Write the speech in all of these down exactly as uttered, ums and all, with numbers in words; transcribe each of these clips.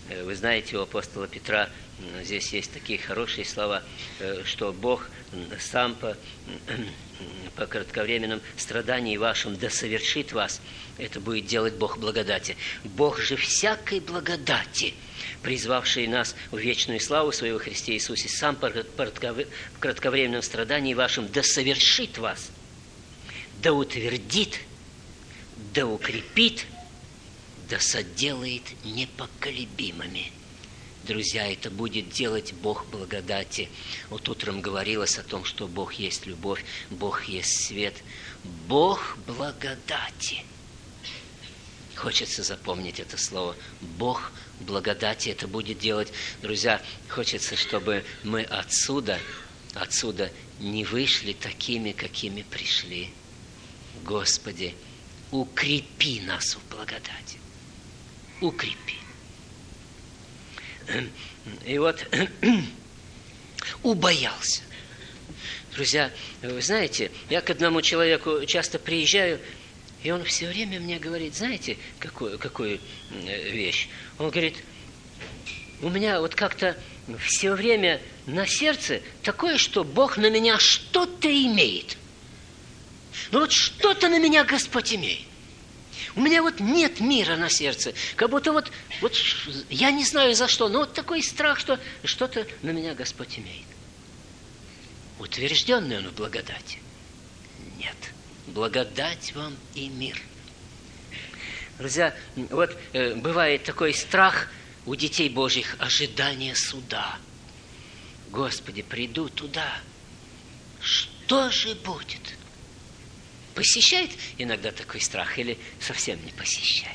Вы знаете, у апостола Петра здесь есть такие хорошие слова, что Бог сам по, по кратковременном страдании вашем да совершит вас. Это будет делать Бог благодати. Бог же всякой благодати, призвавший нас в вечную славу своего Христе Иисусе, сам по кратковременном страдании вашем да совершит вас, да утвердит, да укрепит, да соделает непоколебимыми. Друзья, это будет делать Бог благодати. Вот утром говорилось о том, что Бог есть любовь, Бог есть свет. Бог благодати. Хочется запомнить это слово. Бог благодати это будет делать. Друзья, хочется, чтобы мы отсюда, отсюда не вышли такими, какими пришли. Господи, укрепи нас в благодати. Укрепи. И вот убоялся. Друзья, вы знаете, я к одному человеку часто приезжаю, и он все время мне говорит, знаете, какую, какую вещь? Он говорит, у меня вот как-то все время на сердце такое, что Бог на меня что-то имеет. Ну вот что-то на меня Господь имеет. У меня вот нет мира на сердце. Как будто вот, вот я не знаю за что, но вот такой страх, что что-то на меня Господь имеет. Утвержденный он в благодати? Нет. Благодать вам и мир. Друзья, вот э, бывает такой страх у детей Божьих, ожидание суда. Господи, приду туда. Что же будет? Посещает иногда такой страх или совсем не посещает?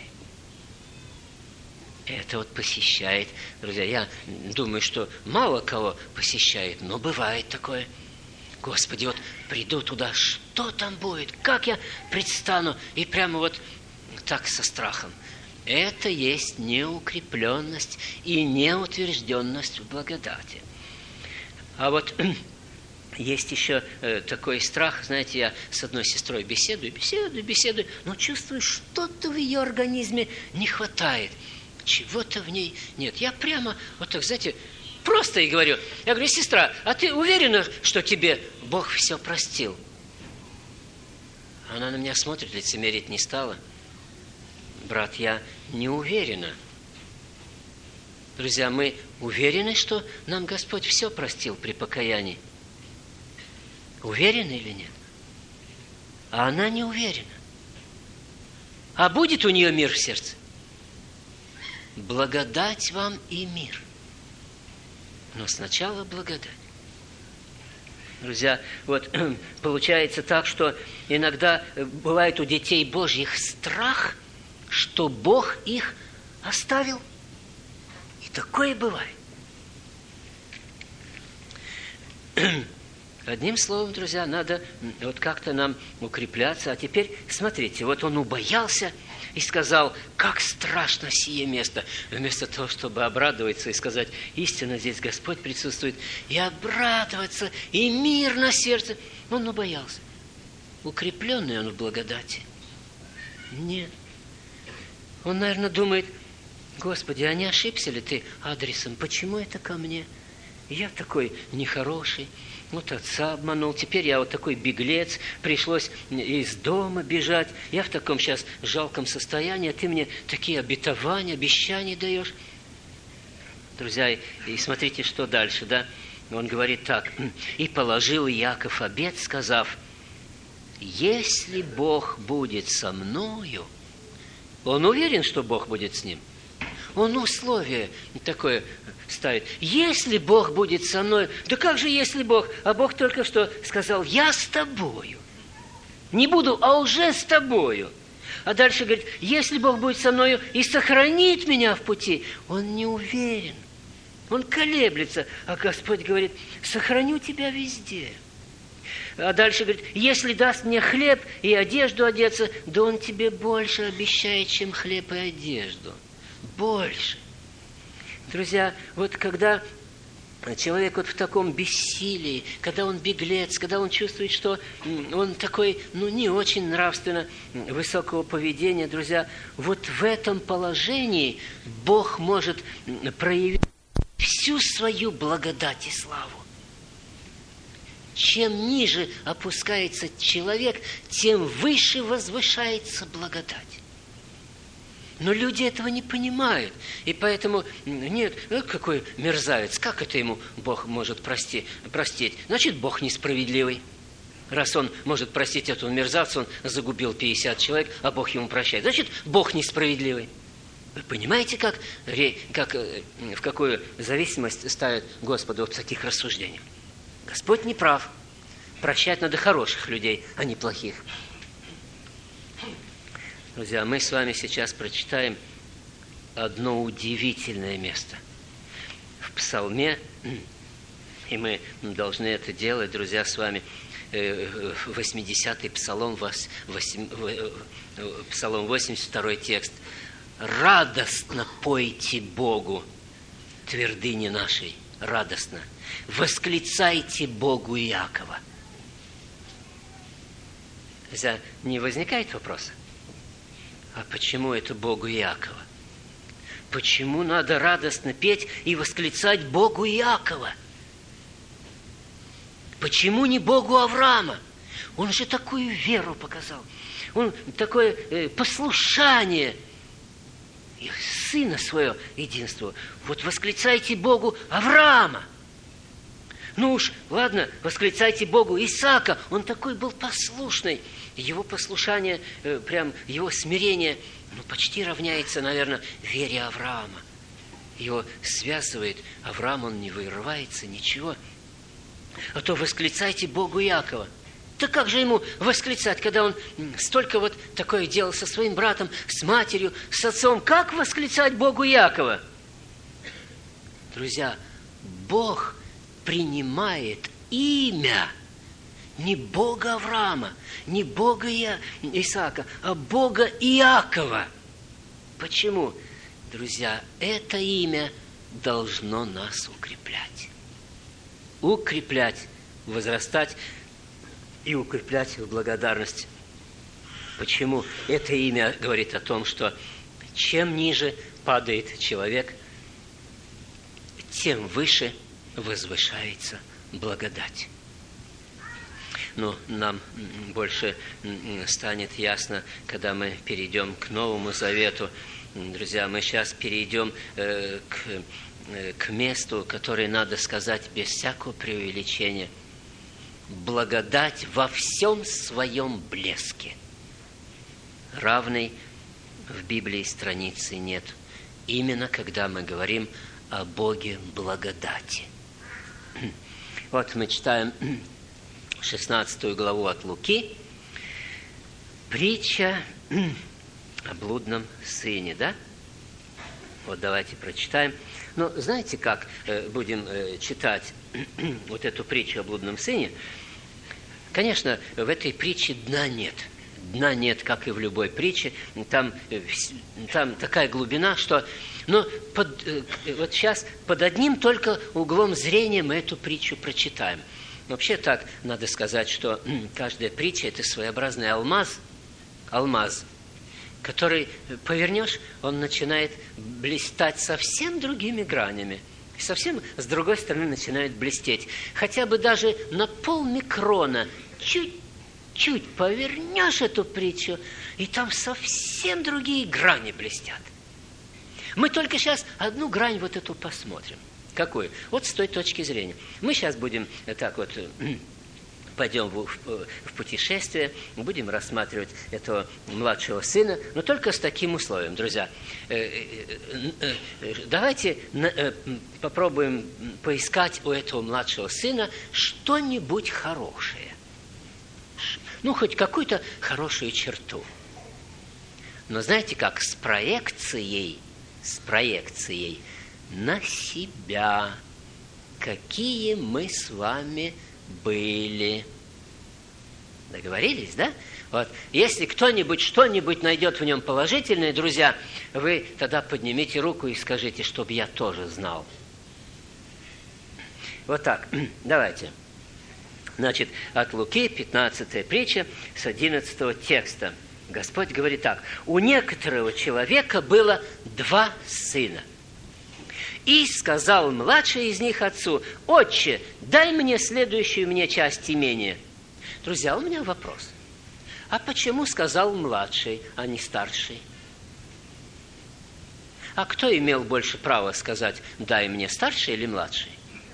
Это вот посещает. Друзья, я думаю, что мало кого посещает, но бывает такое. Господи, вот приду туда, что там будет? Как я предстану? И прямо вот так со страхом. Это есть неукрепленность и неутвержденность в благодати. А вот есть еще э, такой страх, знаете, я с одной сестрой беседую, беседую, беседую, но чувствую, что-то в ее организме не хватает, чего-то в ней нет. Я прямо, вот так, знаете, просто ей говорю, я говорю, сестра, а ты уверена, что тебе Бог все простил? Она на меня смотрит, лицемерить не стала. Брат, я не уверена. Друзья, мы уверены, что нам Господь все простил при покаянии? Уверена или нет? А она не уверена. А будет у нее мир в сердце? Благодать вам и мир. Но сначала благодать. Друзья, вот получается так, что иногда бывает у детей Божьих страх, что Бог их оставил. И такое бывает. Одним словом, друзья, надо вот как-то нам укрепляться. А теперь, смотрите, вот он убоялся и сказал, как страшно сие место. Вместо того, чтобы обрадоваться и сказать, истинно здесь Господь присутствует, и обрадоваться, и мир на сердце, он убоялся. Укрепленный он в благодати? Нет. Он, наверное, думает, Господи, а не ошибся ли ты адресом? Почему это ко мне? Я такой нехороший. Вот отца обманул, теперь я вот такой беглец, пришлось из дома бежать, я в таком сейчас жалком состоянии, а ты мне такие обетования, обещания даешь. Друзья, и смотрите, что дальше, да? Он говорит так, и положил Иаков обет, сказав, если Бог будет со мною, он уверен, что Бог будет с ним. Он условие такое ставит. Если Бог будет со мной, да как же если Бог? А Бог только что сказал, я с тобою. Не буду, а уже с тобою. А дальше говорит, если Бог будет со мною и сохранит меня в пути, он не уверен. Он колеблется. А Господь говорит, сохраню тебя везде. А дальше говорит, если даст мне хлеб и одежду одеться, да он тебе больше обещает, чем хлеб и одежду. Больше. Друзья, вот когда человек вот в таком бессилии, когда он беглец, когда он чувствует, что он такой, ну, не очень нравственно высокого поведения, друзья, вот в этом положении Бог может проявить всю свою благодать и славу. Чем ниже опускается человек, тем выше возвышается благодать. Но люди этого не понимают. И поэтому, нет, какой мерзавец, как это ему Бог может прости, простить? Значит, Бог несправедливый. Раз он может простить этого мерзавца, он загубил пятьдесят человек, а Бог ему прощает. Значит, Бог несправедливый. Вы понимаете, как, как, в какую зависимость ставят Господа вот в таких рассуждениях? Господь не прав. Прощать надо хороших людей, а не плохих. Друзья, мы с вами сейчас прочитаем одно удивительное место в Псалме, и мы должны это делать, друзья, с вами, восьмидесятый Псалом, Псалом восемьдесят второй текст. «Радостно пойте Богу, твердыни нашей, радостно, восклицайте Богу Иакова». Друзья, не возникает вопроса? А почему это Богу Иакова? Почему надо радостно петь и восклицать Богу Иакова? Почему не Богу Авраама? Он же такую веру показал. Он такое э, послушание сына своего единства. Вот восклицайте Богу Авраама. Ну уж, ладно, восклицайте Богу Исаака. Он такой был послушный. Его послушание, прям его смирение, ну, почти равняется, наверное, вере Авраама. Его связывает. Авраам, он не вырывается, ничего. А то восклицайте Богу Иакова. Да как же ему восклицать, когда он столько вот такое делал со своим братом, с матерью, с отцом? Как восклицать Богу Иакова? Друзья, Бог принимает имя не Бога Авраама, не Бога Исаака, а Бога Иакова. Почему? Друзья, это имя должно нас укреплять. Укреплять, возрастать и укреплять в благодарности. Почему? Это имя говорит о том, что чем ниже падает человек, тем выше возвышается благодать. Но нам больше станет ясно, когда мы перейдем к Новому Завету. Друзья, мы сейчас перейдем э, к, э, к месту, которое надо сказать без всякого преувеличения. Благодать во всем своем блеске. Равной в Библии страницы нет. Именно когда мы говорим о Боге благодати. Вот мы читаем шестнадцатую главу от Луки. Притча о блудном сыне, да? Вот давайте прочитаем. Ну, знаете, как э, будем э, читать вот эту притчу о блудном сыне? Конечно, в этой притче дна нет. Дна нет, как и в любой притче. Там, э, там такая глубина, что... Но под, э, вот сейчас под одним только углом зрения мы эту притчу прочитаем. Вообще так надо сказать, что каждая притча – это своеобразный алмаз, алмаз, который повернешь, он начинает блистать совсем другими гранями. Совсем с другой стороны начинает блестеть. Хотя бы даже на полмикрона чуть-чуть повернешь эту притчу, и там совсем другие грани блестят. Мы только сейчас одну грань вот эту посмотрим. Какую? Вот с той точки зрения. Мы сейчас будем так вот, пойдем в, в, в путешествие, будем рассматривать этого младшего сына, но только с таким условием, друзья. Давайте попробуем поискать у этого младшего сына что-нибудь хорошее. Ну, хоть какую-то хорошую черту. Но знаете как? С проекцией, с проекцией на себя, какие мы с вами были. Договорились, да? Вот. Если кто-нибудь что-нибудь найдет в нем положительное, друзья, вы тогда поднимите руку и скажите, чтобы я тоже знал. Вот так. Давайте. Значит, от Луки, пятнадцатая притча, с одиннадцатого текста. Господь говорит так. У некоторого человека было два сына. И сказал младший из них отцу: «Отче, дай мне следующую мне часть имения». Друзья, у меня вопрос. А почему сказал младший, а не старший? А кто имел больше права сказать: дай мне, старший или младший?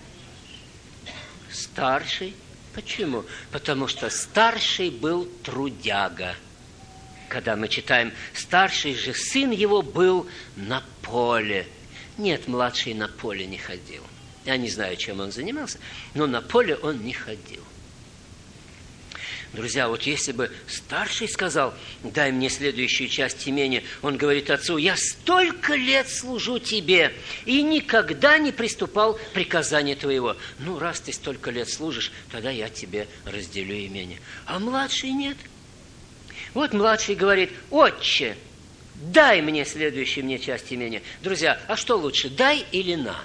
Старший. Почему? Потому что старший был трудяга. Когда мы читаем, старший же сын его был на поле. Нет, младший на поле не ходил. Я не знаю, чем он занимался, но на поле он не ходил. Друзья, вот если бы старший сказал: дай мне следующую часть имения, он говорит отцу: я столько лет служу тебе и никогда не приступал к приказанию твоего. Ну, раз ты столько лет служишь, тогда я тебе разделю имение. А младший нет. Вот младший говорит: отче, дай мне следующую мне часть имения. Друзья, а что лучше, дай или на?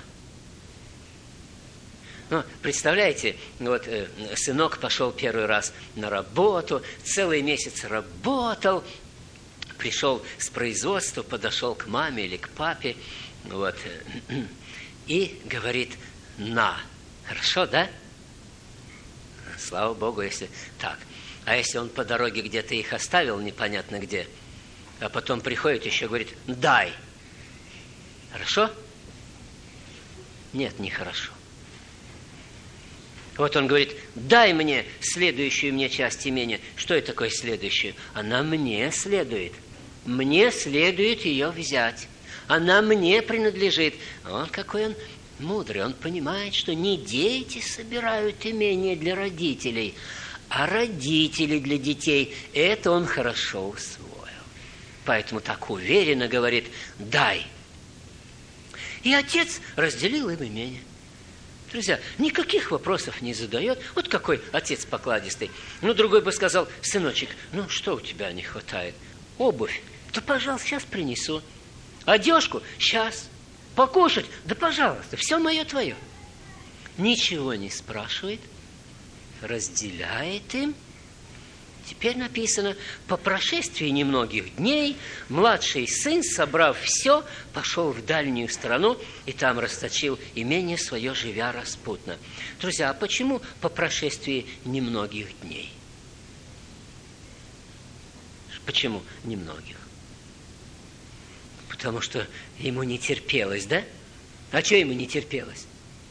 Ну, представляете, вот э, сынок пошел первый раз на работу, целый месяц работал, пришел с производства, подошел к маме или к папе, вот, э, и говорит: на. Хорошо, да? Слава Богу, если так. А если он по дороге где-то их оставил, непонятно где, а потом приходит еще говорит: дай. Хорошо? Нет, нехорошо. Вот он говорит: дай мне следующую мне часть имения. Что это такое следующую? Она мне следует. Мне следует ее взять. Она мне принадлежит. Он какой он мудрый. Он понимает, что не дети собирают имение для родителей, а родители для детей. Это он хорошо усвоил. Поэтому так уверенно говорит: дай. И отец разделил им имение. Друзья, никаких вопросов не задает. Вот какой отец покладистый. Ну, другой бы сказал: сыночек, ну, что у тебя не хватает? Обувь? Да, пожалуйста, сейчас принесу. Одежку? Сейчас. Покушать? Да, пожалуйста, все мое твое. Ничего не спрашивает, разделяет им. Теперь написано: по прошествии немногих дней младший сын, собрав все, пошел в дальнюю страну и там расточил имение свое, живя распутно. Друзья, а почему по прошествии немногих дней? Почему немногих? Потому что ему не терпелось, да? А что ему не терпелось?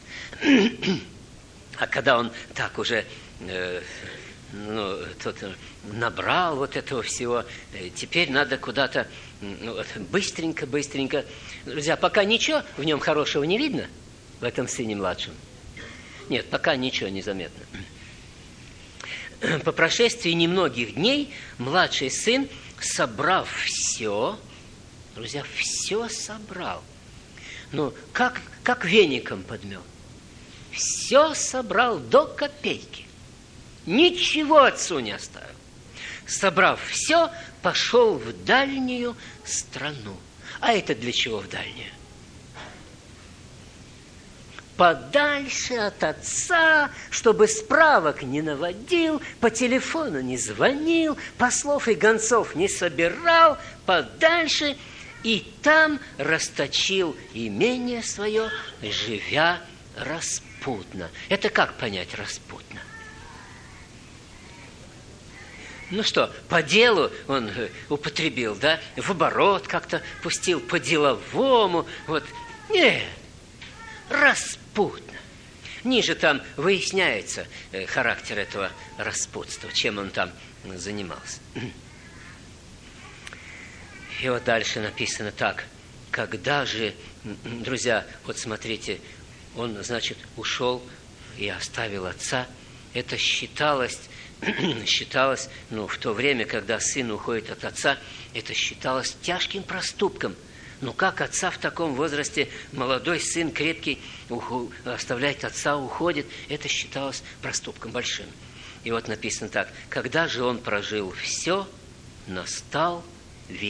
А когда он так уже... Э, ну, тот набрал вот этого всего, теперь надо куда-то ну, быстренько-быстренько. Друзья, пока ничего в нем хорошего не видно, в этом сыне младшем. Нет, пока ничего не заметно. По прошествии немногих дней младший сын, собрав все, друзья, все собрал. Ну, как, как веником подмел. Все собрал до копейки. Ничего отцу не оставил. Собрав все, пошел в дальнюю страну. А это для чего в дальнюю? Подальше от отца, чтобы справок не наводил, по телефону не звонил, послов и гонцов не собирал, подальше, и там расточил имение свое, живя распутно. Это как понять распутно? Ну что, по делу он употребил, да? В оборот как-то пустил, по-деловому. Вот. Нет, распутно. Ниже там выясняется характер этого распутства, чем он там занимался. И вот дальше написано так. Когда же, друзья, вот смотрите, он, значит, ушел и оставил отца. Это считалось... считалось, ну, в то время, когда сын уходит от отца, это считалось тяжким проступком. Ну, как отца в таком возрасте, молодой сын, крепкий, уху, оставляет отца, уходит, это считалось проступком большим. И вот написано так: когда же он прожил все, настал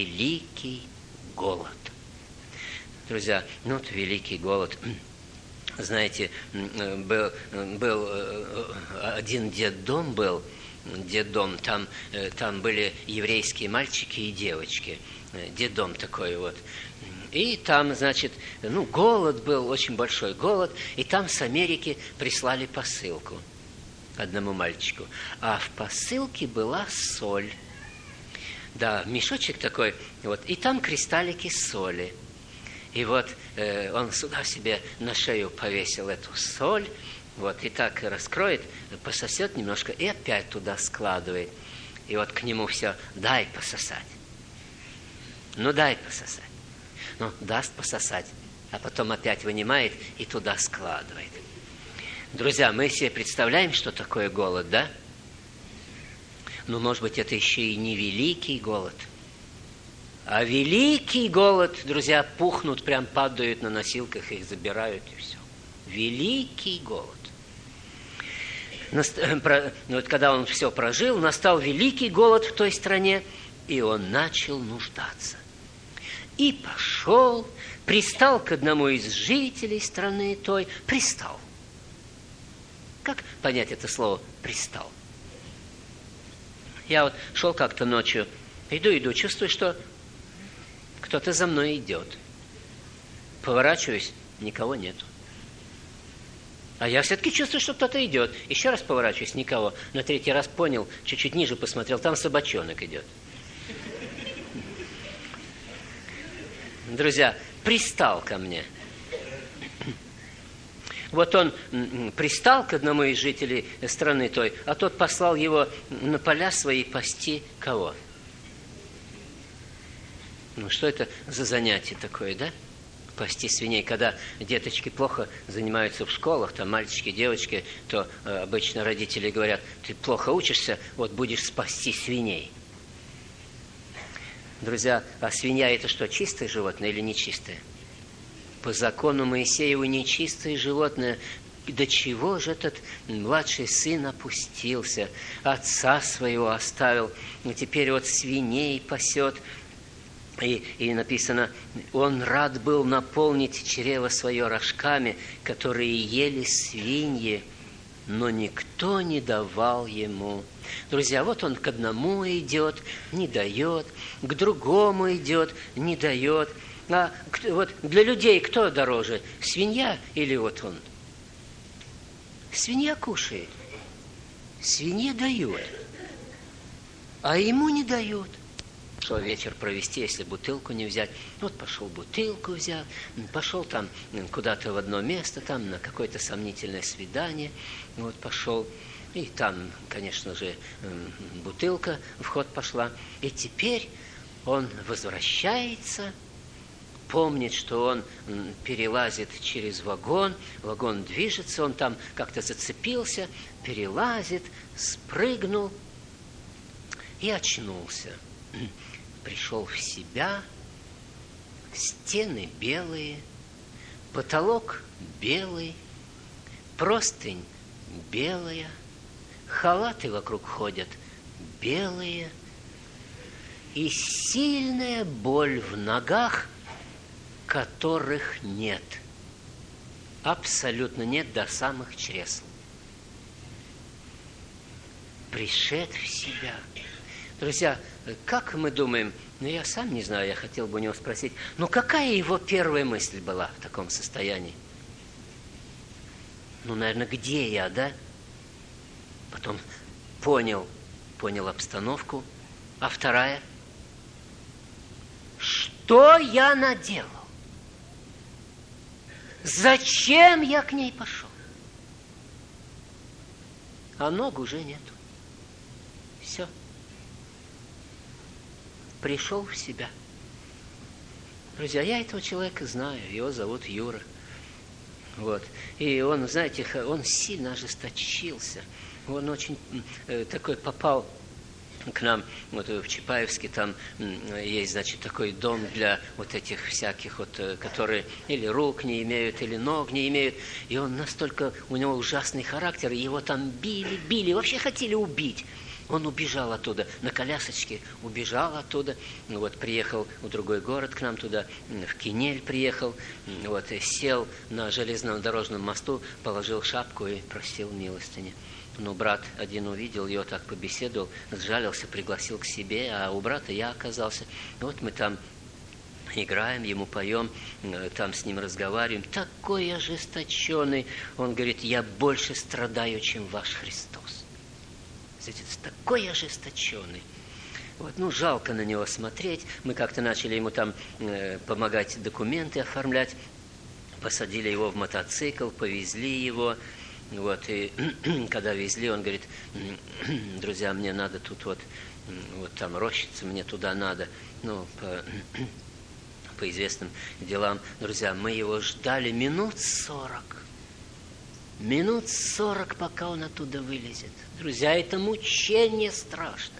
великий голод. Друзья, ну, вот великий голод. знаете, был, был один детдом был, детдом, там, там были еврейские мальчики и девочки, детдом такой вот. И там, значит, ну, голод был, очень большой голод, и там с Америки прислали посылку одному мальчику. А в посылке была соль. Да, мешочек такой, вот, и там кристаллики соли. И вот э, он сюда себе на шею повесил эту соль, вот, и так раскроет, пососет немножко, и опять туда складывает. И вот к нему все, дай пососать. Ну, дай пососать. Ну, даст пососать, а потом опять вынимает и туда складывает. Друзья, мы себе представляем, что такое голод, да? Ну, может быть, это еще и не великий голод. А великий голод, друзья, пухнут, прям падают на носилках, их забирают, и все. Великий голод. Вот когда он все прожил, настал великий голод в той стране, и он начал нуждаться. И пошел, пристал к одному из жителей страны той, пристал. Как понять это слово «пристал»? Я вот шел как-то ночью, иду, иду, чувствую, что кто-то за мной идет. Поворачиваюсь, никого нету. А я все-таки чувствую, что кто-то идет. Еще раз поворачиваюсь, никого. На третий раз понял, чуть-чуть ниже посмотрел, там собачонок идет. Друзья, пристал ко мне. Вот он пристал к одному из жителей страны той, а тот послал его на поля свои пасти кого? Ну, что это за занятие такое, да? Пасти свиней. Когда деточки плохо занимаются в школах, там мальчики, девочки, то э, обычно родители говорят, ты плохо учишься, вот будешь спасти свиней. Друзья, а свинья это что, чистое животное или нечистое? По закону Моисееву нечистое животное. До чего же этот младший сын опустился? Отца своего оставил, и теперь вот свиней пасет. И, и написано, он рад был наполнить чрево свое рожками, которые ели свиньи, но никто не давал ему. Друзья, вот он к одному идет, не дает, к другому идет, не дает. А вот для людей кто дороже, свинья или вот он? Свинья кушает, свинье дают, а ему не дают. Что вечер провести, если бутылку не взять? Вот пошел бутылку взял, пошел там куда-то в одно место, там на какое-то сомнительное свидание, вот пошел. И там, конечно же, бутылка в ход пошла. И теперь он возвращается, помнит, что он перелазит через вагон, вагон движется, он там как-то зацепился, перелазит, спрыгнул и очнулся. Пришел в себя, стены белые, потолок белый, простынь белая, халаты вокруг ходят белые, и сильная боль в ногах, которых нет. Абсолютно нет до самых чресл. Пришед в себя. Друзья, как мы думаем, ну я сам не знаю, я хотел бы у него спросить, ну какая его первая мысль была в таком состоянии? Ну, наверное, где я, да? Потом понял, понял обстановку. А вторая? Что я наделал? Зачем я к ней пошел? А ног уже нету. Все. Пришел в себя. Друзья, я этого человека знаю. Его зовут Юра. Вот. И он, знаете, он сильно ожесточился. Он очень э, такой попал к нам, вот в Чапаевске, там есть, значит, такой дом для вот этих всяких, вот, которые или рук не имеют, или ног не имеют. И он настолько, у него ужасный характер, его там били, били, вообще хотели убить. Он убежал оттуда, на колясочке убежал оттуда, вот, приехал в другой город к нам туда, в Кинель приехал, вот, и сел на железном дорожном мосту, положил шапку и просил милостыни. Ну, брат один увидел его, так побеседовал, сжалился, пригласил к себе, а у брата я оказался. Вот мы там играем, ему поем, там с ним разговариваем. Такой ожесточенный. Он говорит: я больше страдаю, чем ваш Христос. Такой ожесточенный. Вот, ну, жалко на него смотреть. Мы как-то начали ему там э, помогать документы оформлять. Посадили его в мотоцикл, повезли его. Вот, и когда везли, он говорит: друзья, мне надо тут вот, вот там рощица, мне туда надо. Ну, по, по известным делам. Друзья, мы его ждали минут сорок. Минут сорок, пока он оттуда вылезет. Друзья, это мучение страшное.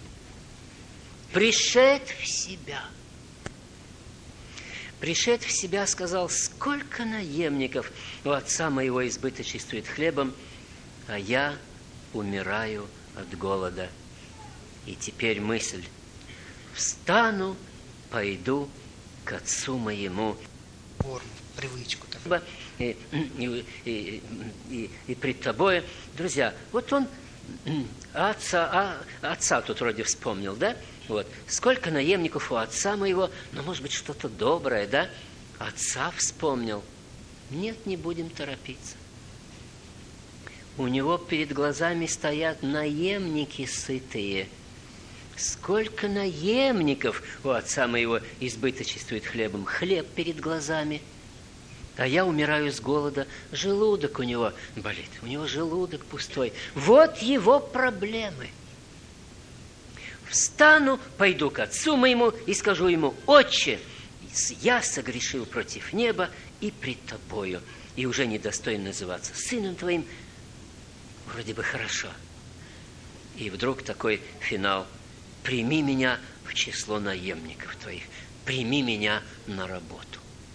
Пришед в себя. Пришед в себя, сказал: сколько наемников у отца моего избыточествует хлебом, а я умираю от голода. И теперь мысль: встану, пойду к отцу моему. Форму, привычку. И, и, и, и, и пред тобой, друзья, вот он отца, а, отца тут вроде вспомнил, да? Вот. Сколько наемников у отца моего, ну, может быть, что-то доброе, да? Отца вспомнил. Нет, не будем торопиться. У него перед глазами стоят наемники сытые. Сколько наемников у отца моего избыточествует хлебом. Хлеб перед глазами. А я умираю с голода. Желудок у него болит. У него желудок пустой. Вот его проблемы. Встану, пойду к отцу моему и скажу ему: Отче, я согрешил против неба и пред тобою, и уже недостоин называться сыном твоим. Вроде бы хорошо. И вдруг такой финал: прими меня в число наемников твоих. Прими меня на работу.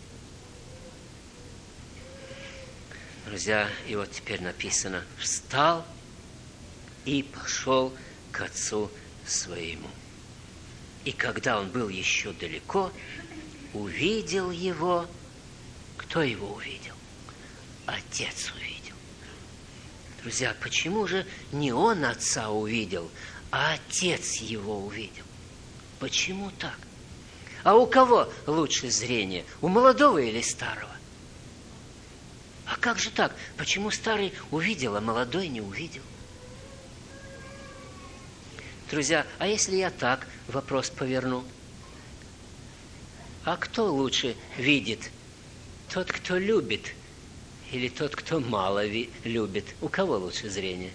Друзья, и вот теперь написано: встал и пошел к отцу своему. И когда он был еще далеко, увидел его. Кто его увидел? Отец увидел. Друзья, почему же не он отца увидел, а отец его увидел? Почему так? А у кого лучше зрение? У молодого или старого? А как же так? Почему старый увидел, а молодой не увидел? Друзья, а если я так вопрос поверну? А кто лучше видит? Тот, кто любит, или тот, кто мало ви- любит? У кого лучше зрение?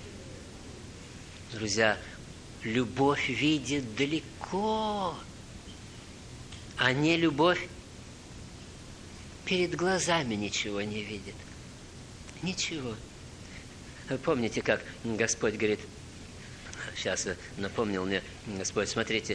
Друзья, любовь видит далеко, а не любовь перед глазами ничего не видит. Ничего. Помните, как Господь говорит, сейчас напомнил мне Господь, смотрите,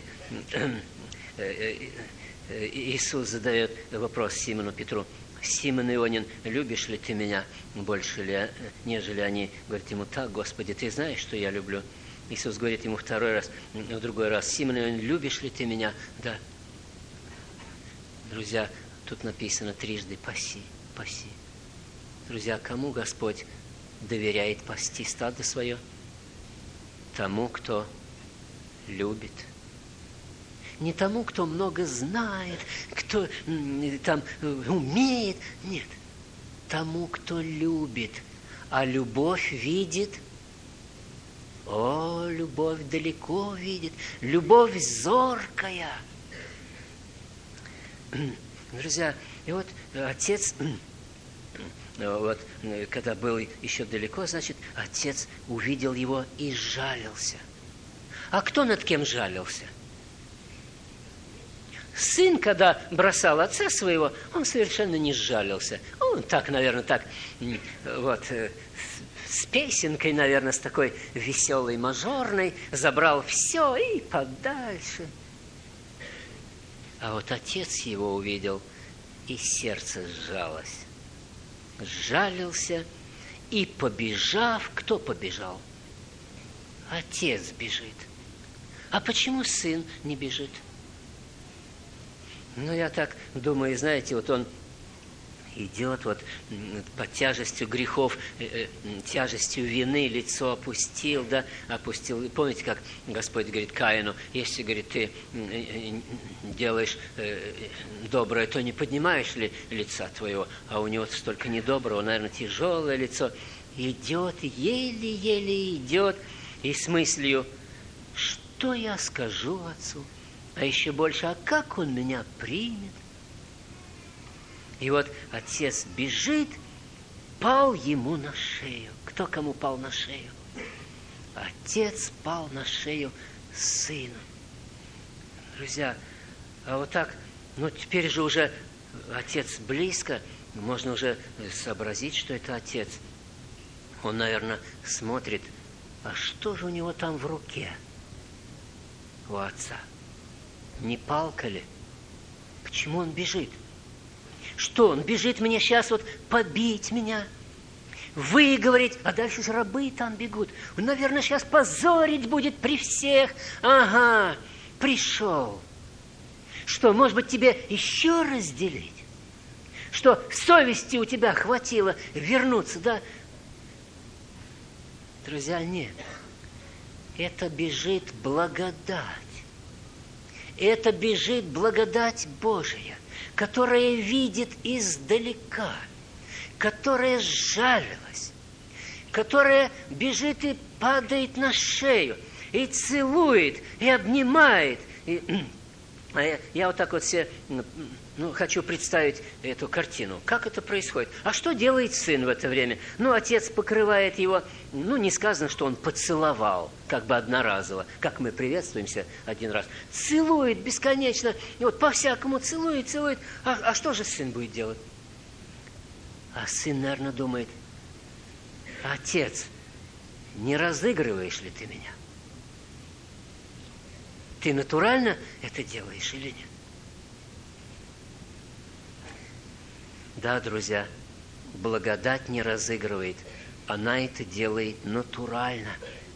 Иисус задает вопрос Симону Петру: Симон Ионин, любишь ли ты меня больше, ли, нежели они? Говорит ему: так, Господи, ты знаешь, что я люблю. Иисус говорит ему второй раз, в другой раз: Симон Ионин, любишь ли ты меня? Да. Друзья, тут написано трижды: паси, паси. Друзья, кому Господь доверяет пасти стадо свое? Тому, кто любит. Не тому, кто много знает, кто там умеет. Нет. Тому, кто любит. А любовь видит. О, любовь далеко видит. Любовь зоркая. Друзья, и вот отец, вот, когда был еще далеко, значит, отец увидел его и сжалился. А кто над кем жалился? Сын, когда бросал отца своего, он совершенно не сжалился. Он так, наверное, так, вот, с песенкой, наверное, с такой веселой, мажорной, забрал все и подальше. А вот отец его увидел, и сердце сжалось. Сжалился, и побежав, кто побежал? отец бежит. А почему сын не бежит? Ну, я так думаю, знаете, вот он идет вот под тяжестью грехов, э, э, тяжестью вины, лицо опустил, да, опустил. И помните, как Господь говорит Каину, если, говорит, ты э, делаешь э, доброе, то не поднимаешь ли лица твоего? А у него столько недоброго, наверное, тяжелое лицо. Идет, еле-еле идет, и с мыслью, что я скажу отцу? А еще больше, а как он меня примет? И вот отец бежит, пал ему на шею. Кто кому пал на шею? Отец пал на шею сыну. Друзья, а вот так, ну теперь же уже отец близко, можно уже сообразить, что это отец. Он, наверное, смотрит, а что же у него там в руке у отца? Не палка ли? Почему он бежит? Что, он бежит мне сейчас вот побить меня, выговорить, а дальше же рабы там бегут. Он, наверное, сейчас позорить будет при всех. Ага, пришел. Что, может быть, тебе еще разделить? Что, совести у тебя хватило вернуться, да? Друзья, нет. Это бежит благодать. Это бежит благодать Божия, которая видит издалека, которая сжалилась, которая бежит и падает на шею, и целует, и обнимает. И, а я, я вот так вот себе ну, хочу представить эту картину. Как это происходит? А что делает сын в это время? Ну, отец покрывает его, ну, не сказано, что он поцеловал, как бы одноразово, как мы приветствуемся один раз. Целует бесконечно, и вот по-всякому целует, целует. А, а что же сын будет делать? А сын, наверное, думает, отец, не разыгрываешь ли ты меня? Ты натурально это делаешь или нет? Да, друзья, благодать не разыгрывает. Она это делает натурально.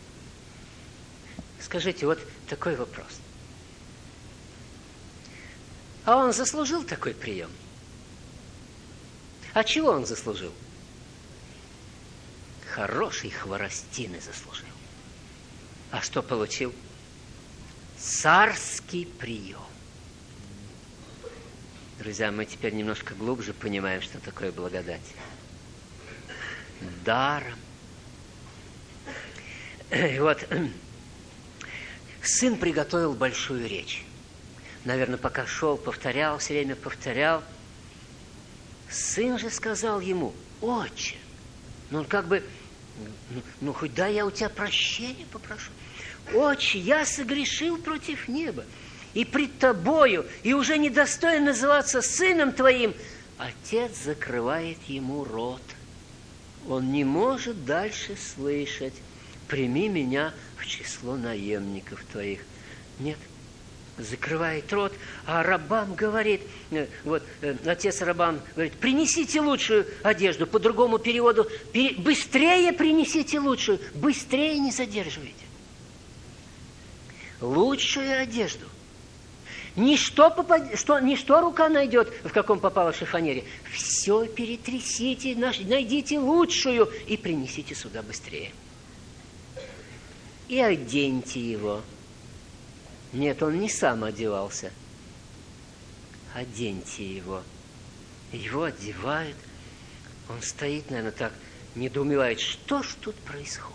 Скажите, вот такой вопрос. А он заслужил такой прием? А чего он заслужил? Хорошей хворостины заслужил. А что получил? Царский прием. Друзья, мы теперь немножко глубже понимаем, что такое благодать. Даром. И вот сын приготовил большую речь. Наверное, пока шел, повторял, все время повторял. Сын же сказал ему, отче, ну как бы, ну, ну хоть дай я у тебя прощения попрошу. Отче, я согрешил против неба и пред тобою, и уже недостоин называться сыном твоим. Отец закрывает ему рот. Он не может дальше слышать. Прими меня в число наемников твоих. Нет, закрывает рот, а рабам говорит, вот отец рабам говорит, принесите лучшую одежду, по другому переводу, быстрее принесите лучшую, быстрее не задерживайте. Лучшую одежду. Ничто, попад... что... Ничто рука найдет, в каком попало шифонере. Все перетрясите, найдите лучшую и принесите сюда быстрее. И оденьте его. Нет, он не сам одевался. Оденьте его. Его одевают. Он стоит, наверное, так, недоумевает, что ж тут происходит.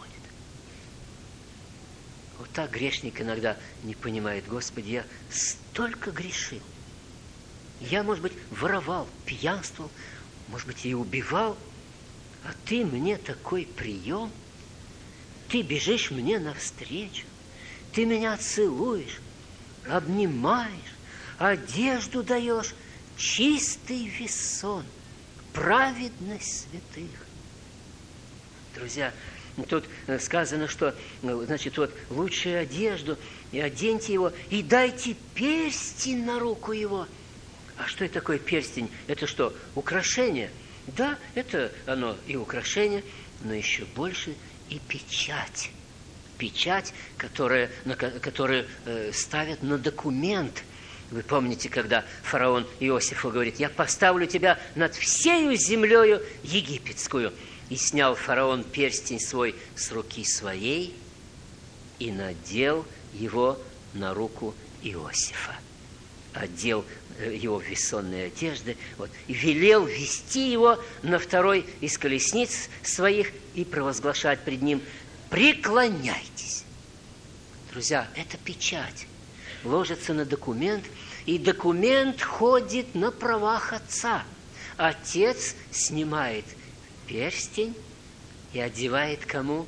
Вот так грешник иногда не понимает, Господи, я столько грешил. Я, может быть, воровал, пьянствовал, может быть, и убивал, а ты мне такой прием, ты бежишь мне навстречу, ты меня целуешь, обнимаешь, одежду даешь, чистый весон, праведность святых. Друзья, тут сказано, что, значит, вот лучшую одежду, и оденьте его, и дайте перстень на руку его. А что это такое перстень? Это что, украшение? Да, это оно и украшение, но еще больше и печать. печать, которая, на, которую э, ставят на документ. Вы помните, когда фараон Иосифу говорит: «Я поставлю тебя над всею землею египетскую». И снял фараон перстень свой с руки своей и надел его на руку Иосифа. Одел его в весонные одежды, вот, и велел вести его на второй из колесниц своих и провозглашать пред ним: «Преклоняйтесь». Друзья, это печать ложится на документ, и документ ходит на правах отца. Отец снимает перстень и одевает кому?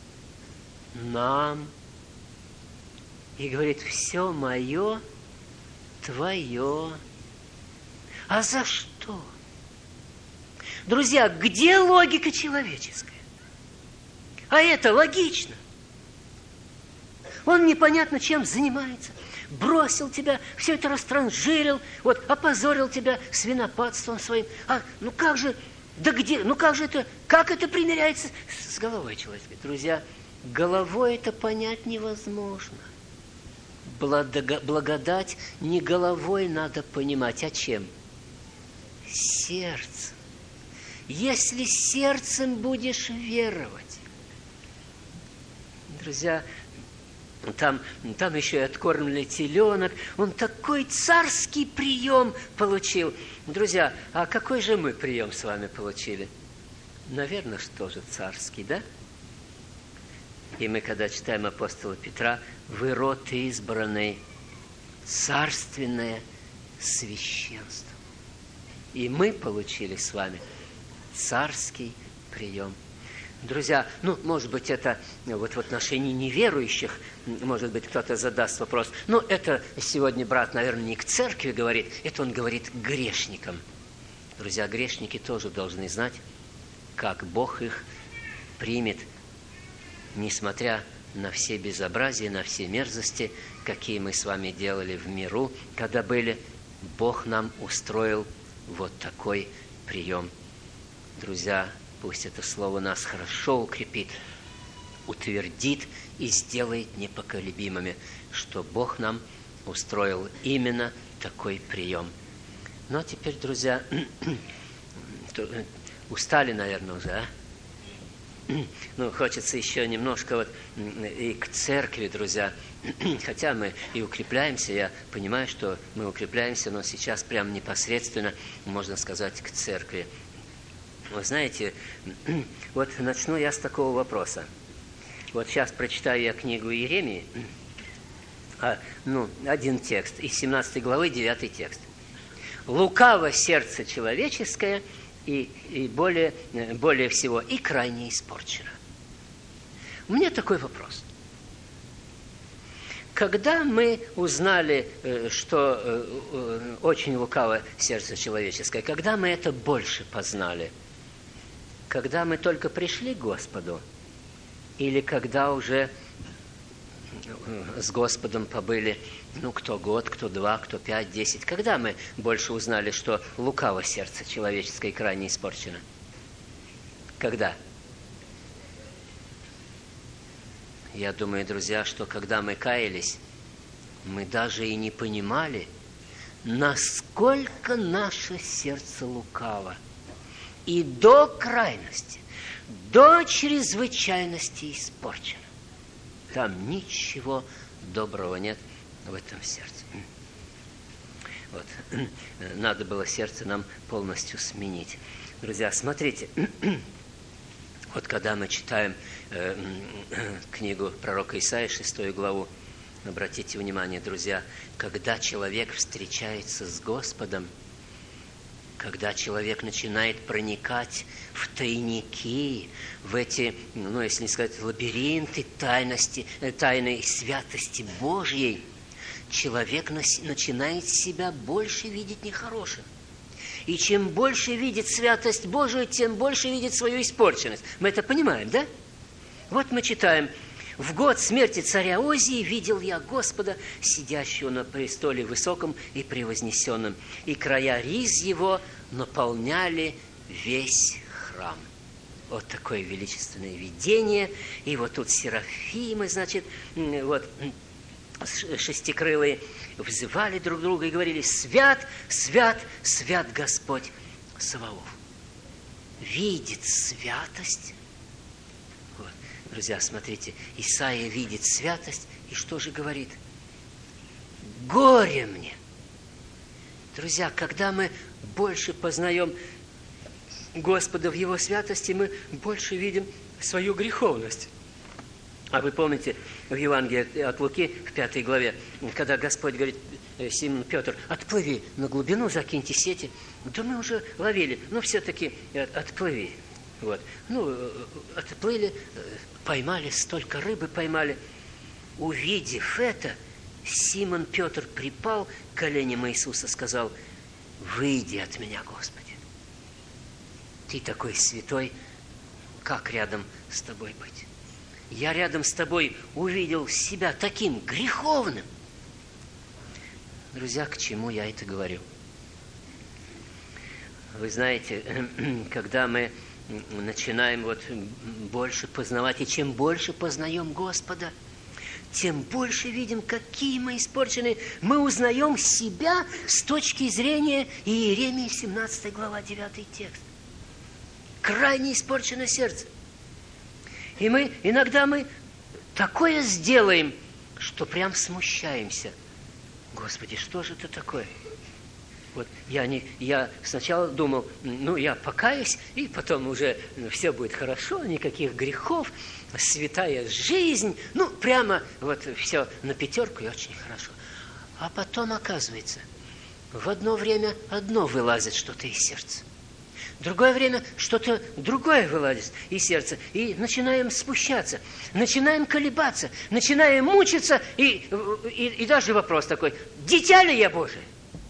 Нам. И говорит: «Все мое твое». А за что? Друзья, где логика человеческая? А это логично. Он непонятно чем занимается. Бросил тебя, все это растранжирил, вот, опозорил тебя свинопадством своим. А ну как же, да где, ну как же это, как это примиряется с головой человеческой? Друзья, головой это понять невозможно. Благодать не головой надо понимать, а чем? Сердцем. Если сердцем будешь веровать. Друзья, там, там еще и откормленный теленок. Он такой царский прием получил. Друзья, а какой же мы прием с вами получили? Наверное, что же царский, да? И мы, когда читаем апостола Петра: «Вы род избранный, царственное священство». И мы получили с вами царский прием. Друзья, ну, может быть, это вот в отношении неверующих, может быть, кто-то задаст вопрос. Но это сегодня брат, наверное, не к церкви говорит, это он говорит к грешникам. Друзья, грешники тоже должны знать, как Бог их примет, несмотря на все безобразия, на все мерзости, какие мы с вами делали в миру, когда были. Бог нам устроил вот такой прием. Друзья, пусть это слово нас хорошо укрепит, утвердит и сделает непоколебимыми, что Бог нам устроил именно такой прием. Ну, а теперь, друзья, устали, наверное, уже, а? Ну, хочется еще немножко вот и к церкви, друзья. Хотя мы и укрепляемся, я понимаю, что мы укрепляемся, но сейчас прям непосредственно, можно сказать, к церкви. Вы знаете, вот начну я с такого вопроса. Вот сейчас прочитаю я книгу Иеремии, а, ну, один текст, из семнадцатой главы, девятый текст. «Лукаво сердце человеческое, и, и более, более всего, и крайне испорчено». У меня такой вопрос. Когда мы узнали, что очень лукаво сердце человеческое, когда мы это больше познали? Когда мы только пришли к Господу? Или когда уже с Господом побыли, ну, кто год, кто два, кто пять, десять? Когда мы больше узнали, что лукаво сердце человеческое и крайне испорчено? Когда? Я думаю, друзья, что когда мы каялись, мы даже и не понимали, насколько наше сердце лукаво. И до крайности, до чрезвычайности испорчено. Там ничего доброго нет в этом сердце. Вот. Надо было сердце нам полностью сменить. Друзья, смотрите, вот когда мы читаем э, книгу пророка Исаии, шестую главу, обратите внимание, друзья, когда человек встречается с Господом, когда человек начинает проникать в тайники, в эти, ну, если не сказать, лабиринты тайности, тайной святости Божьей, человек начинает себя больше видеть нехорошим. И чем больше видит святость Божию, тем больше видит свою испорченность. Мы это понимаем, да? Вот мы читаем: «В год смерти царя Озии видел я Господа, сидящего на престоле высоком и превознесенном, и края риз его наполняли весь храм». Вот такое величественное видение. И вот тут серафимы, значит, вот шестикрылые, взывали друг друга и говорили: свят, свят, свят Господь Саваоф. Видит святость. Вот. Друзья, смотрите, Исаия видит святость, и что же говорит? Горе мне! Друзья, когда мы больше познаем Господа в Его святости, мы больше видим свою греховность. А вы помните в Евангелии от Луки, в пятой главе, когда Господь говорит: Симон Петр, отплыви на глубину, закиньте сети. Да мы уже ловили, но все-таки отплыви. Вот. Ну, отплыли, поймали, столько рыбы поймали. Увидев это, Симон Петр припал к коленям Иисуса, сказал: выйди от меня, Господи. Ты такой святой, как рядом с тобой быть? Я рядом с тобой увидел себя таким греховным. Друзья, к чему я это говорю? Вы знаете, когда мы начинаем вот больше познавать, и чем больше познаем Господа, тем больше видим, какие мы испорчены. Мы узнаем себя с точки зрения Иеремии, семнадцатая глава, девятый текст. Крайне испорчено сердце. И мы, иногда мы такое сделаем, что прям смущаемся. Господи, что же это такое? Вот я, не, я сначала думал, ну, я покаюсь, и потом уже ну, все будет хорошо, никаких грехов, святая жизнь. Ну, прямо вот все на пятерку и очень хорошо. А потом, оказывается, в одно время одно вылазит что-то из сердца. В другое время что-то другое вылазит из сердца. И начинаем спущаться, начинаем колебаться, начинаем мучиться. И, и, и даже вопрос такой: дитя ли я Божие?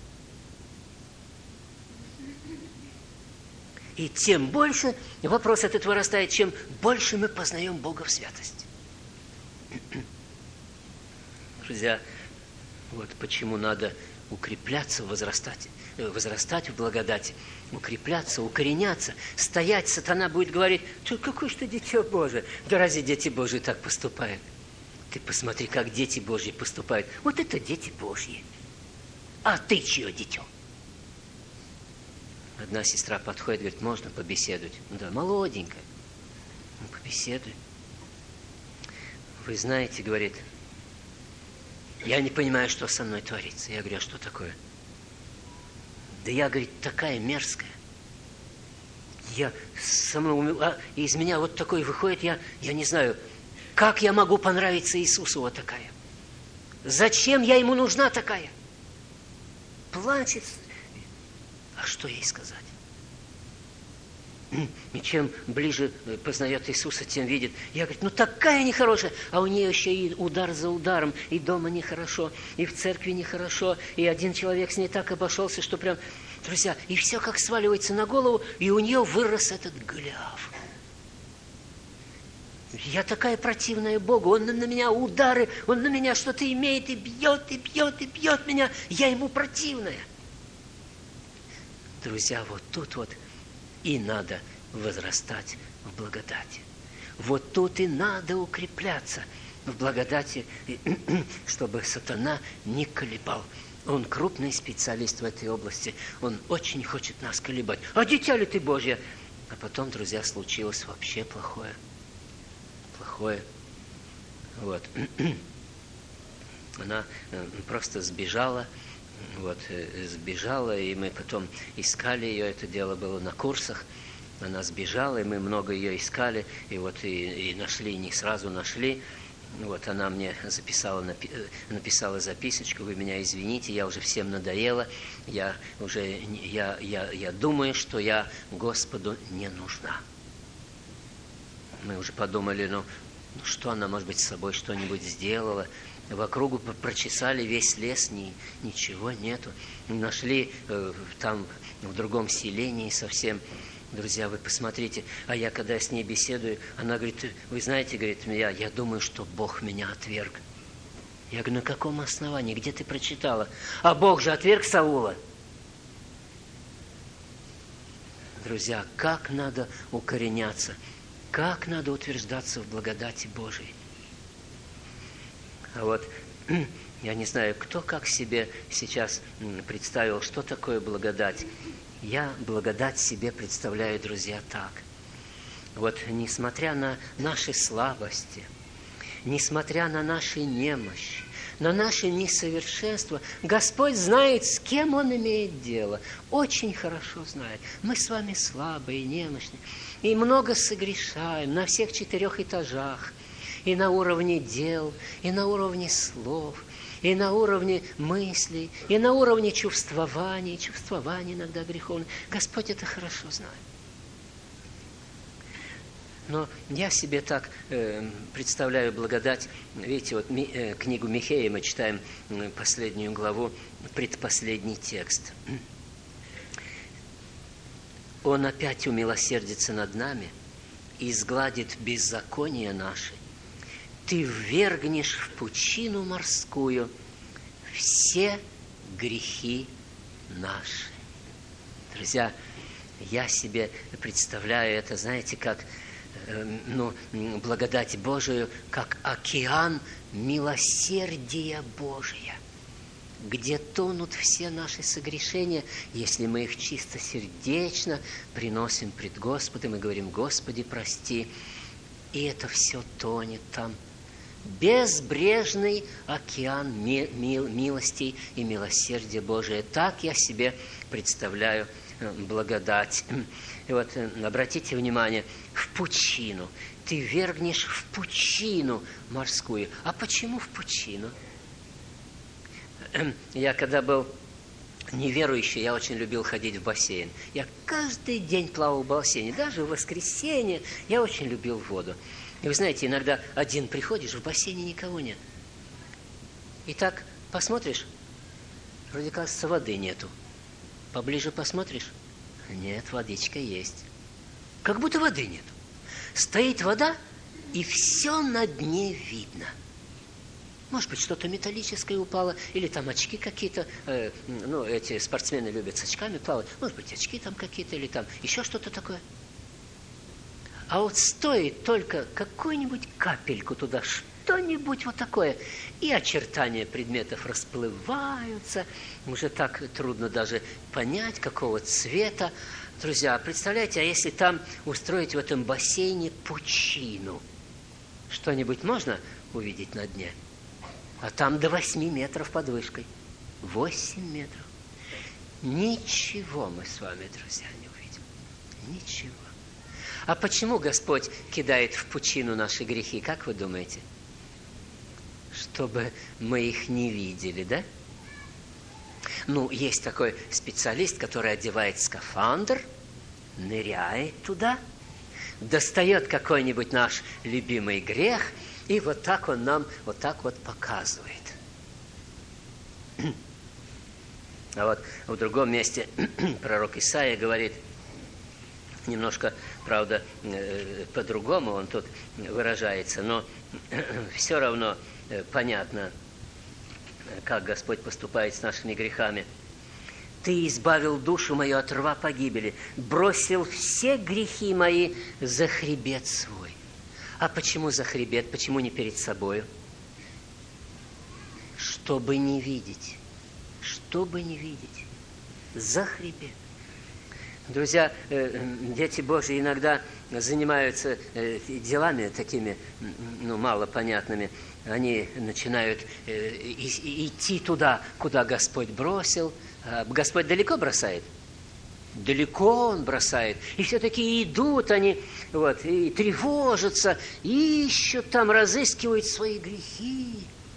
И тем больше вопрос этот вырастает, чем больше мы познаем Бога в святости. Друзья, вот почему надо укрепляться, возрастать, возрастать в благодати, укрепляться, укореняться, стоять. Сатана будет говорить: ты какое ж ты дитя Божие? Да разве дети Божьи так поступают? Ты посмотри, как дети Божьи поступают. Вот это дети Божьи. А ты чье дитё? Одна сестра подходит, говорит: можно побеседовать? Да, молоденькая. Ну, побеседуй. Вы знаете, говорит, я не понимаю, что со мной творится. Я говорю: а что такое? Да я, говорит, такая мерзкая. Я самому... А из меня вот такой выходит, я, я не знаю, как я могу понравиться Иисусу вот такая? Зачем я ему нужна такая? Плачет. А что ей сказать? И чем ближе познает Иисуса, тем видит. Я говорю: ну такая нехорошая, а у нее еще и удар за ударом, и дома нехорошо, и в церкви нехорошо, и один человек с ней так обошелся, что прям, друзья, и все как сваливается на голову, и у нее вырос этот Голиаф. Я такая противная Богу, он на меня удары, он на меня что-то имеет, и бьет, и бьет, и бьет меня, я ему противная. Друзья, вот тут вот и надо возрастать в благодати. Вот тут и надо укрепляться в благодати, чтобы сатана не колебал. Он крупный специалист в этой области. Он очень хочет нас колебать. А дитя ли ты Божья? А потом, друзья, случилось вообще плохое. Плохое. Вот. Она просто сбежала. Вот, сбежала, и мы потом искали ее, это дело было на курсах, она сбежала, и мы много ее искали, и вот и, и нашли, не сразу нашли. Вот она мне записала, написала записочку: вы меня извините, я уже всем надоела, я уже, я, я, я думаю, что я Господу не нужна. Мы уже подумали, ну, ну что она, может быть, с собой что-нибудь сделала. В округу прочесали весь лес, ни, ничего нету. Нашли э, там, в другом селении совсем. Друзья, вы посмотрите. А я, когда с ней беседую, она говорит: вы знаете, говорит, я, я думаю, что Бог меня отверг. Я говорю: на каком основании? Где ты прочитала? А Бог же отверг Саула. Друзья, как надо укореняться, как надо утверждаться в благодати Божией. А вот я не знаю, кто как себе сейчас представил, что такое благодать. Я благодать себе представляю, друзья, так. Вот несмотря на наши слабости, несмотря на наши немощи, на наше несовершенство, Господь знает, с кем Он имеет дело. Очень хорошо знает. Мы с вами слабые, немощные. И много согрешаем на всех четырех этажах. И на уровне дел, и на уровне слов, и на уровне мыслей, и на уровне чувствований. Чувствование иногда греховное. Господь это хорошо знает. Но я себе так э, представляю благодать. Видите, вот ми, э, книгу Михея мы читаем, э, последнюю главу, предпоследний текст. Он опять умилосердится над нами и сгладит беззаконие наши. Ты ввергнешь в пучину морскую все грехи наши. Друзья, я себе представляю это, знаете, как ну, благодать Божию, как океан милосердия Божия, где тонут все наши согрешения, если мы их чистосердечно приносим пред Господом и говорим: Господи, прости, и это все тонет там. Безбрежный океан милостей и милосердия Божия. Так я себе представляю благодать. И вот обратите внимание, в пучину. Ты вергнешь в пучину морскую. А почему в пучину? Я когда был неверующий, я очень любил ходить в бассейн. Я каждый день плавал в бассейне. Даже в воскресенье я очень любил воду. И вы знаете, иногда один приходишь, в бассейне никого нет. И так посмотришь, вроде кажется, воды нету. Поближе посмотришь, нет, водичка есть. Как будто воды нет. Стоит вода, и все на дне видно. Может быть, что-то металлическое упало, или там очки какие-то, э, ну, эти спортсмены любят с очками плавать. Может быть, очки там какие-то, или там еще что-то такое. А вот стоит только какую-нибудь капельку туда, что-нибудь вот такое, и очертания предметов расплываются, уже так трудно даже понять, какого цвета. Друзья, представляете, а если там устроить в этом бассейне пучину, что-нибудь можно увидеть на дне? А там до восьми метров под вышкой. Восемь метров. Ничего мы с вами, друзья, не увидим. Ничего. А почему Господь кидает в пучину наши грехи, как вы думаете? Чтобы мы их не видели, да? Ну, есть такой специалист, который одевает скафандр, ныряет туда, достает какой-нибудь наш любимый грех, и вот так он нам вот так вот показывает. А вот в другом месте пророк Исаия говорит, немножко, правда, по-другому он тут выражается, но все равно понятно, как Господь поступает с нашими грехами. Ты избавил душу мою от рва погибели, бросил все грехи мои за хребет свой. А почему за хребет? Почему не перед собою? Чтобы не видеть. Чтобы не видеть. За хребет. Друзья, дети Божьи иногда занимаются делами такими, ну, малопонятными. Они начинают идти туда, куда Господь бросил. Господь далеко бросает? Далеко Он бросает. И все-таки идут они, вот, и тревожатся, ищут там, разыскивают свои грехи.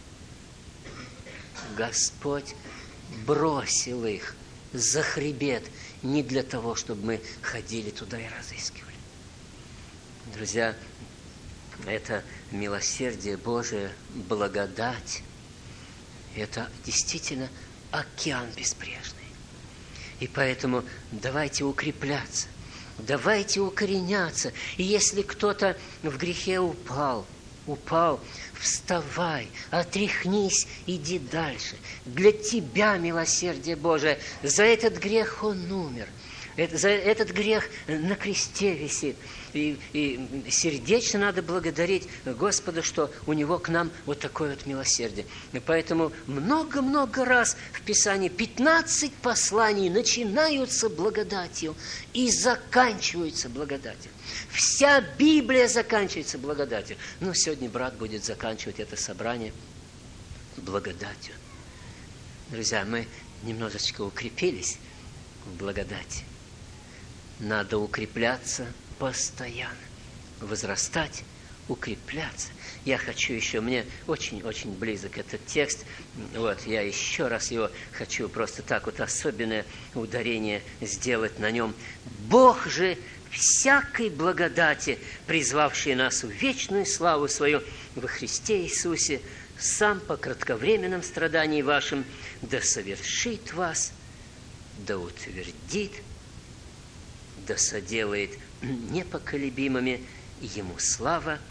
Господь бросил их за хребет не для того, чтобы мы ходили туда и разыскивали. Друзья, это милосердие Божие, благодать, это действительно океан безбрежный. И поэтому давайте укрепляться, давайте укореняться. И если кто-то в грехе упал, упал, вставай, отряхнись, иди дальше. Для тебя милосердие Божие. За этот грех Он умер. Это, за этот грех на кресте висит. И, и сердечно надо благодарить Господа, что у Него к нам вот такое вот милосердие. И поэтому много-много раз в Писании пятнадцать посланий начинаются благодатью и заканчиваются благодатью. Вся Библия заканчивается благодатью. Но сегодня брат будет заканчивать это собрание благодатью. Друзья, мы немножечко укрепились в благодати. Надо укрепляться постоянно, возрастать, укрепляться. Я хочу еще, мне очень-очень близок этот текст. Вот, я еще раз его хочу просто так вот особенное ударение сделать на нем. Бог же всякой благодати, призвавший нас в вечную славу свою во Христе Иисусе, сам по кратковременном страдании вашим да совершит вас, да утвердит, да соделает непоколебимыми Ему слава